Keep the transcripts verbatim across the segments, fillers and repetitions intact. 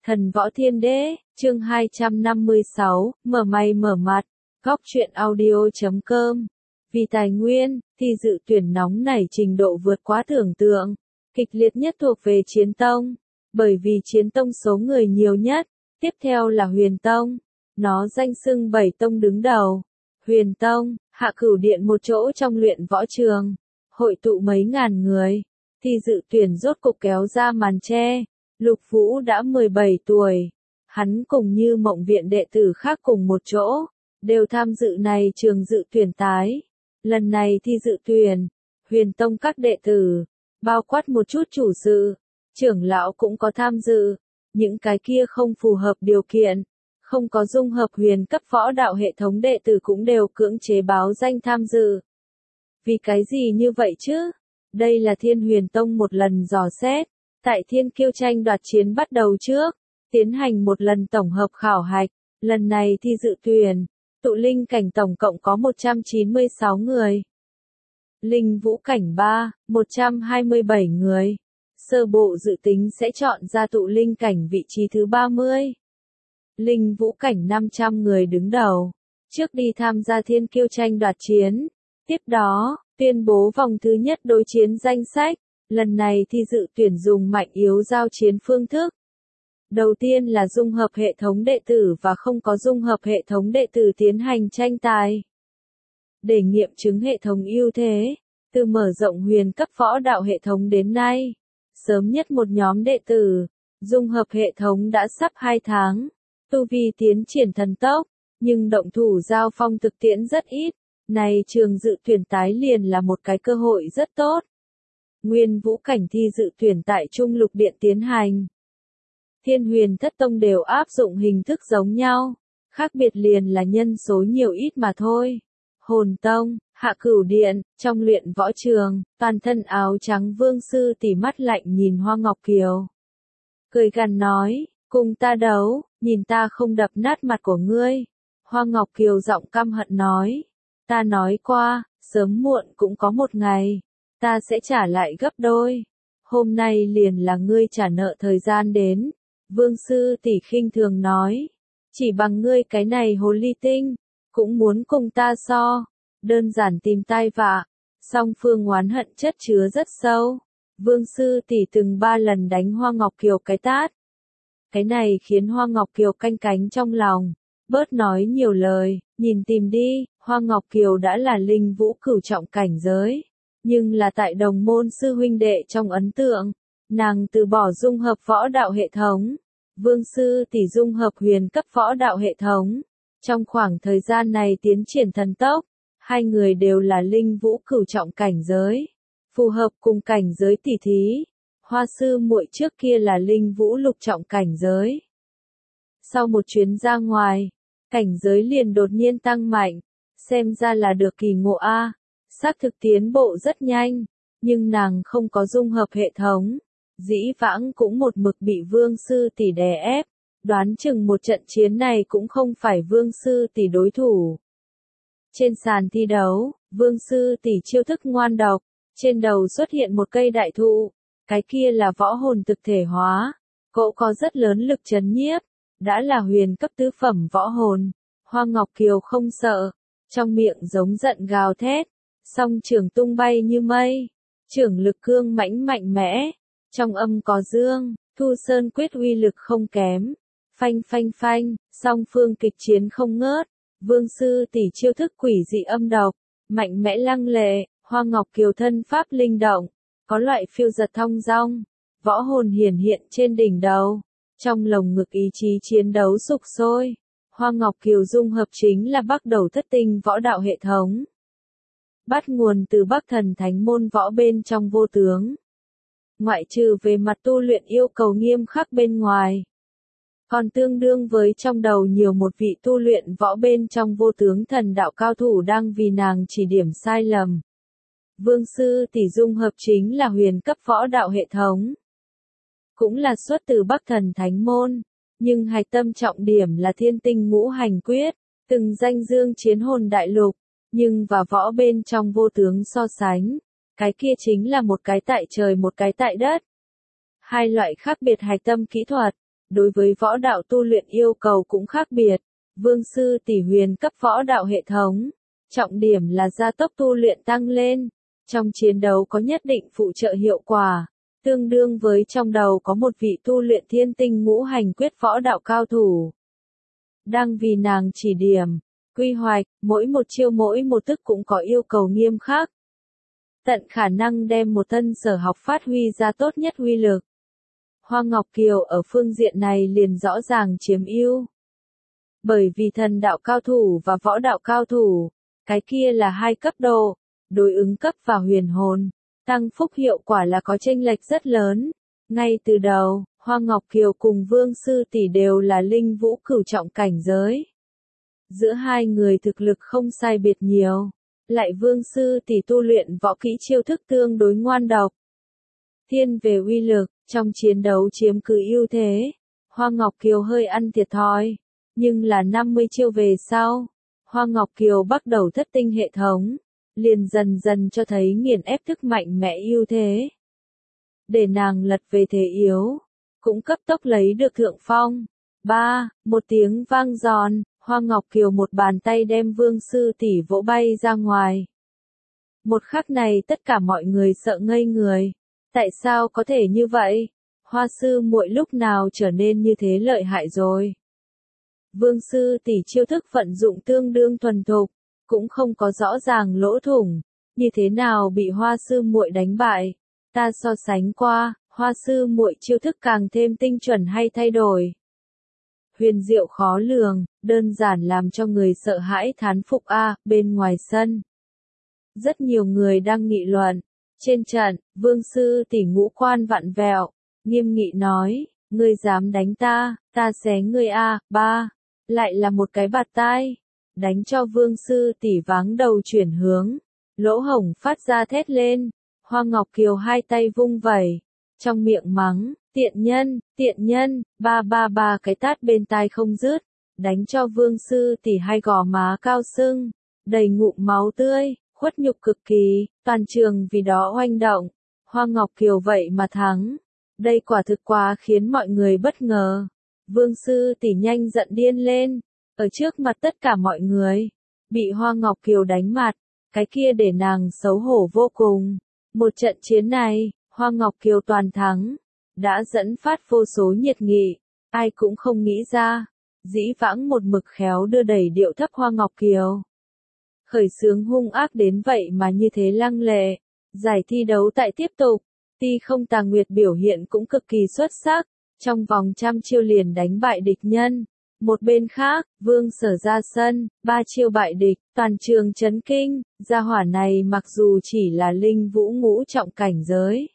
Thần Võ Thiên Đế, chương hai trăm năm mươi sáu, mở mày mở mặt, góc truyện audio chấm com. Vì tài nguyên, thì dự tuyển nóng nảy trình độ vượt quá tưởng tượng, kịch liệt nhất thuộc về Chiến Tông, bởi vì Chiến Tông số người nhiều nhất, tiếp theo là Huyền Tông, nó danh xưng bảy tông đứng đầu. Huyền Tông, Hạ Cửu Điện một chỗ trong luyện võ trường, hội tụ mấy ngàn người, thì dự tuyển rốt cục kéo ra màn che. Lục Vũ đã mười bảy tuổi, hắn cùng như Mộng Viện đệ tử khác cùng một chỗ, đều tham dự này trường dự tuyển tái. Lần này thi dự tuyển, Huyền Tông các đệ tử, bao quát một chút chủ sự, trưởng lão cũng có tham dự, những cái kia không phù hợp điều kiện, không có dung hợp huyền cấp võ đạo hệ thống đệ tử cũng đều cưỡng chế báo danh tham dự. Vì cái gì như vậy chứ? Đây là Thiên Huyền Tông một lần dò xét. Tại Thiên Kiêu tranh đoạt chiến bắt đầu trước, tiến hành một lần tổng hợp khảo hạch, lần này thi dự tuyển, tụ linh cảnh tổng cộng có một trăm chín mươi sáu người. Linh vũ cảnh ba, một trăm hai mươi bảy người. Sơ bộ dự tính sẽ chọn ra tụ linh cảnh vị trí thứ ba mươi. Linh vũ cảnh năm trăm người đứng đầu, trước đi tham gia Thiên Kiêu tranh đoạt chiến. Tiếp đó, tuyên bố vòng thứ nhất đối chiến danh sách. Lần này thi dự tuyển dùng mạnh yếu giao chiến phương thức. Đầu tiên là dung hợp hệ thống đệ tử và không có dung hợp hệ thống đệ tử tiến hành tranh tài. Để nghiệm chứng hệ thống ưu thế, từ mở rộng huyền cấp võ đạo hệ thống đến nay, sớm nhất một nhóm đệ tử, dung hợp hệ thống đã sắp hai tháng, tu vi tiến triển thần tốc, nhưng động thủ giao phong thực tiễn rất ít, này trường dự tuyển tái liền là một cái cơ hội rất tốt. Nguyên vũ cảnh thi dự tuyển tại Trung Lục Điện tiến hành. Thiên Huyền Thất Tông đều áp dụng hình thức giống nhau, khác biệt liền là nhân số nhiều ít mà thôi. Hồn Tông, Hạ Cửu Điện, trong luyện võ trường, toàn thân áo trắng Vương Sư Tỷ mắt lạnh nhìn Hoa Ngọc Kiều. Cười gằn nói, cùng ta đấu, nhìn ta không đập nát mặt của ngươi. Hoa Ngọc Kiều giọng căm hận nói, ta nói qua, sớm muộn cũng có một ngày. Ta sẽ trả lại gấp đôi. Hôm nay liền là ngươi trả nợ thời gian đến. Vương Sư Tỷ khinh thường nói. Chỉ bằng ngươi cái này hồ ly tinh, cũng muốn cùng ta so. Đơn giản tìm tai vạ. Song phương oán hận chất chứa rất sâu. Vương Sư Tỷ từng ba lần đánh Hoa Ngọc Kiều cái tát. Cái này khiến Hoa Ngọc Kiều canh cánh trong lòng. Bớt nói nhiều lời, nhìn tìm đi. Hoa Ngọc Kiều đã là linh vũ cửu trọng cảnh giới. Nhưng là tại đồng môn sư huynh đệ trong ấn tượng, nàng từ bỏ dung hợp võ đạo hệ thống, Vương Sư Tỷ dung hợp huyền cấp võ đạo hệ thống. Trong khoảng thời gian này tiến triển thần tốc, hai người đều là linh vũ cửu trọng cảnh giới, phù hợp cùng cảnh giới tỷ thí. Hoa sư muội trước kia là linh vũ lục trọng cảnh giới. Sau một chuyến ra ngoài, cảnh giới liền đột nhiên tăng mạnh, xem ra là được kỳ ngộ a. Xác thực tiến bộ rất nhanh, nhưng nàng không có dung hợp hệ thống. Dĩ vãng cũng một mực bị Vương Sư Tỷ đè ép, đoán chừng một trận chiến này cũng không phải Vương Sư Tỷ đối thủ. Trên sàn thi đấu, Vương Sư Tỷ chiêu thức ngoan độc, trên đầu xuất hiện một cây đại thụ, cái kia là võ hồn thực thể hóa, cỗ có rất lớn lực chấn nhiếp, đã là huyền cấp tứ phẩm võ hồn. Hoa Ngọc Kiều không sợ, trong miệng giống giận gào thét. Song trường tung bay như mây, trưởng lực cương mãnh mạnh mẽ, trong âm có dương, Thu Sơn quyết uy lực không kém, phanh phanh phanh, song phương kịch chiến không ngớt, Vương Sư Tỷ chiêu thức quỷ dị âm độc, mạnh mẽ lăng lệ, Hoa Ngọc Kiều thân pháp linh động, có loại phiêu giật thong dong, võ hồn hiển hiện trên đỉnh đầu, trong lồng ngực ý chí chiến đấu sục sôi. Hoa Ngọc Kiều dung hợp chính là Bắc Đầu Thất Tinh võ đạo hệ thống. Bắt nguồn từ Bắc Thần Thánh môn võ bên trong vô tướng. Ngoại trừ về mặt tu luyện yêu cầu nghiêm khắc bên ngoài, còn tương đương với trong đầu nhiều một vị tu luyện võ bên trong vô tướng thần đạo cao thủ đang vì nàng chỉ điểm sai lầm. Vương Sư Tỷ dung hợp chính là huyền cấp võ đạo hệ thống. Cũng là xuất từ Bắc Thần Thánh môn, nhưng hạch tâm trọng điểm là Thiên Tinh Ngũ Hành Quyết, từng danh dương chiến hồn đại lục. Nhưng và võ bên trong vô tướng so sánh, cái kia chính là một cái tại trời một cái tại đất. Hai loại khác biệt hạch tâm kỹ thuật, đối với võ đạo tu luyện yêu cầu cũng khác biệt. Vương sư tỷ huyền cấp võ đạo hệ thống, trọng điểm là gia tốc tu luyện tăng lên, trong chiến đấu có nhất định phụ trợ hiệu quả, tương đương với trong đầu có một vị tu luyện thiên tinh ngũ hành quyết võ đạo cao thủ. Đang vì nàng chỉ điểm, quy hoạch, mỗi một chiêu mỗi một thức cũng có yêu cầu nghiêm khắc. Tận khả năng đem một tân sở học phát huy ra tốt nhất uy lực. Hoa Ngọc Kiều ở phương diện này liền rõ ràng chiếm ưu. Bởi vì thần đạo cao thủ và võ đạo cao thủ, cái kia là hai cấp độ, đối ứng cấp và huyền hồn, tăng phúc hiệu quả là có chênh lệch rất lớn. Ngay từ đầu, Hoa Ngọc Kiều cùng Vương Sư Tỷ đều là linh vũ cửu trọng cảnh giới. Giữa hai người thực lực không sai biệt nhiều, lại Vương Sư Tỷ tu luyện võ kỹ chiêu thức tương đối ngoan độc. Thiên về uy lực, trong chiến đấu chiếm cứ ưu thế, Hoa Ngọc Kiều hơi ăn thiệt thòi, nhưng là năm mươi chiêu về sau, Hoa Ngọc Kiều bắt đầu thất tinh hệ thống, liền dần dần cho thấy nghiền ép thức mạnh mẽ ưu thế. Để nàng lật về thế yếu, cũng cấp tốc lấy được thượng phong. Ba, một tiếng vang giòn, Hoa Ngọc Kiều một bàn tay đem Vương Sư Tỷ vỗ bay ra ngoài. Một khắc này tất cả mọi người sợ ngây người. Tại sao có thể như vậy? Hoa sư muội lúc nào trở nên như thế lợi hại rồi? Vương Sư Tỷ chiêu thức vận dụng tương đương thuần thục, cũng không có rõ ràng lỗ thủng, như thế nào bị Hoa sư muội đánh bại? Ta so sánh qua, Hoa sư muội chiêu thức càng thêm tinh chuẩn hay thay đổi? Huyền diệu khó lường, đơn giản làm cho người sợ hãi thán phục a. Bên ngoài sân, rất nhiều người đang nghị luận. Trên trận, Vương Sư Tỷ ngũ quan vặn vẹo, nghiêm nghị nói, ngươi dám đánh ta, ta xé ngươi a. Ba, lại là một cái bạt tai, đánh cho Vương Sư Tỷ váng đầu chuyển hướng, lỗ hổng phát ra thét lên. Hoa Ngọc Kiều hai tay vung vẩy, trong miệng mắng, tiện nhân, tiện nhân, ba ba ba cái tát bên tai không dứt, đánh cho Vương Sư Tỷ hai gò má cao sưng, đầy ngụm máu tươi, khuất nhục cực kỳ, toàn trường vì đó oanh động. Hoa Ngọc Kiều vậy mà thắng, đây quả thực quá khiến mọi người bất ngờ. Vương Sư Tỷ nhanh giận điên lên, ở trước mặt tất cả mọi người, bị Hoa Ngọc Kiều đánh mặt, cái kia để nàng xấu hổ vô cùng. Một trận chiến này, Hoa Ngọc Kiều toàn thắng, đã dẫn phát vô số nhiệt nghị, ai cũng không nghĩ ra, dĩ vãng một mực khéo đưa đẩy điệu thấp Hoa Ngọc Kiều. Khởi xướng hung ác đến vậy mà như thế lăng lệ. Giải thi đấu tại tiếp tục, Ti Không Tà Nguyệt biểu hiện cũng cực kỳ xuất sắc, trong vòng trăm chiêu liền đánh bại địch nhân. Một bên khác, Vương Sở ra sân, ba chiêu bại địch, toàn trường chấn kinh, gia hỏa này mặc dù chỉ là linh vũ ngũ trọng cảnh giới,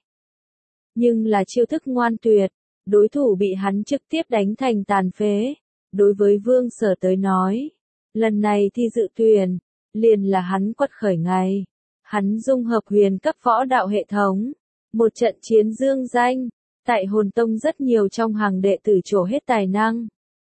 nhưng là chiêu thức ngoan tuyệt, đối thủ bị hắn trực tiếp đánh thành tàn phế. Đối với Vương Sở tới nói, lần này thi dự tuyển, liền là hắn quật khởi ngày. Hắn dung hợp huyền cấp võ đạo hệ thống, một trận chiến dương danh, tại Hồn Tông rất nhiều trong hàng đệ tử trổ hết tài năng.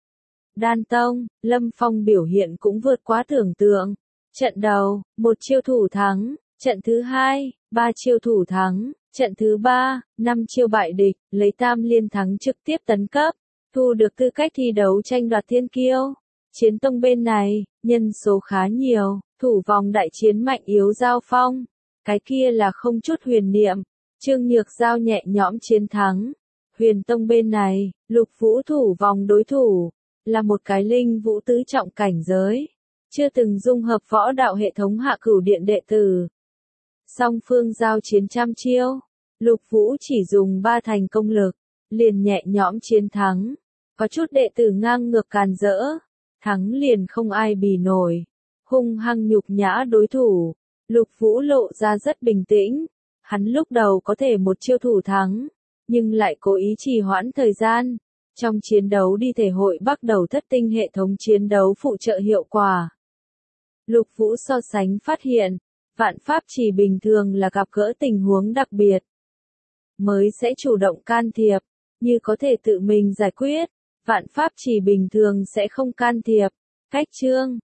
Đan Tông, Lâm Phong biểu hiện cũng vượt quá tưởng tượng. Trận đầu, một chiêu thủ thắng, trận thứ hai, ba chiêu thủ thắng, trận thứ ba, năm chiêu bại địch, lấy tam liên thắng trực tiếp tấn cấp, thu được tư cách thi đấu tranh đoạt thiên kiêu. Chiến tông bên này, nhân số khá nhiều, thủ vòng đại chiến mạnh yếu giao phong, cái kia là không chút huyền niệm, Trương Nhược Giao nhẹ nhõm chiến thắng. Huyền tông bên này, Lục Vũ thủ vòng đối thủ, là một cái linh vũ tứ trọng cảnh giới, chưa từng dung hợp võ đạo hệ thống hạ cửu điện đệ tử. Song phương giao chiến trăm chiêu, Lục Vũ chỉ dùng ba thành công lực, liền nhẹ nhõm chiến thắng, có chút đệ tử ngang ngược càn rỡ, thắng liền không ai bì nổi, hung hăng nhục nhã đối thủ. Lục Vũ lộ ra rất bình tĩnh, hắn lúc đầu có thể một chiêu thủ thắng, nhưng lại cố ý trì hoãn thời gian, trong chiến đấu đi thể hội bắt đầu thất tinh hệ thống chiến đấu phụ trợ hiệu quả. Lục Vũ so sánh phát hiện, vạn pháp chỉ bình thường là gặp gỡ tình huống đặc biệt, mới sẽ chủ động can thiệp, như có thể tự mình giải quyết, vạn pháp chỉ bình thường sẽ không can thiệp. Cách chương,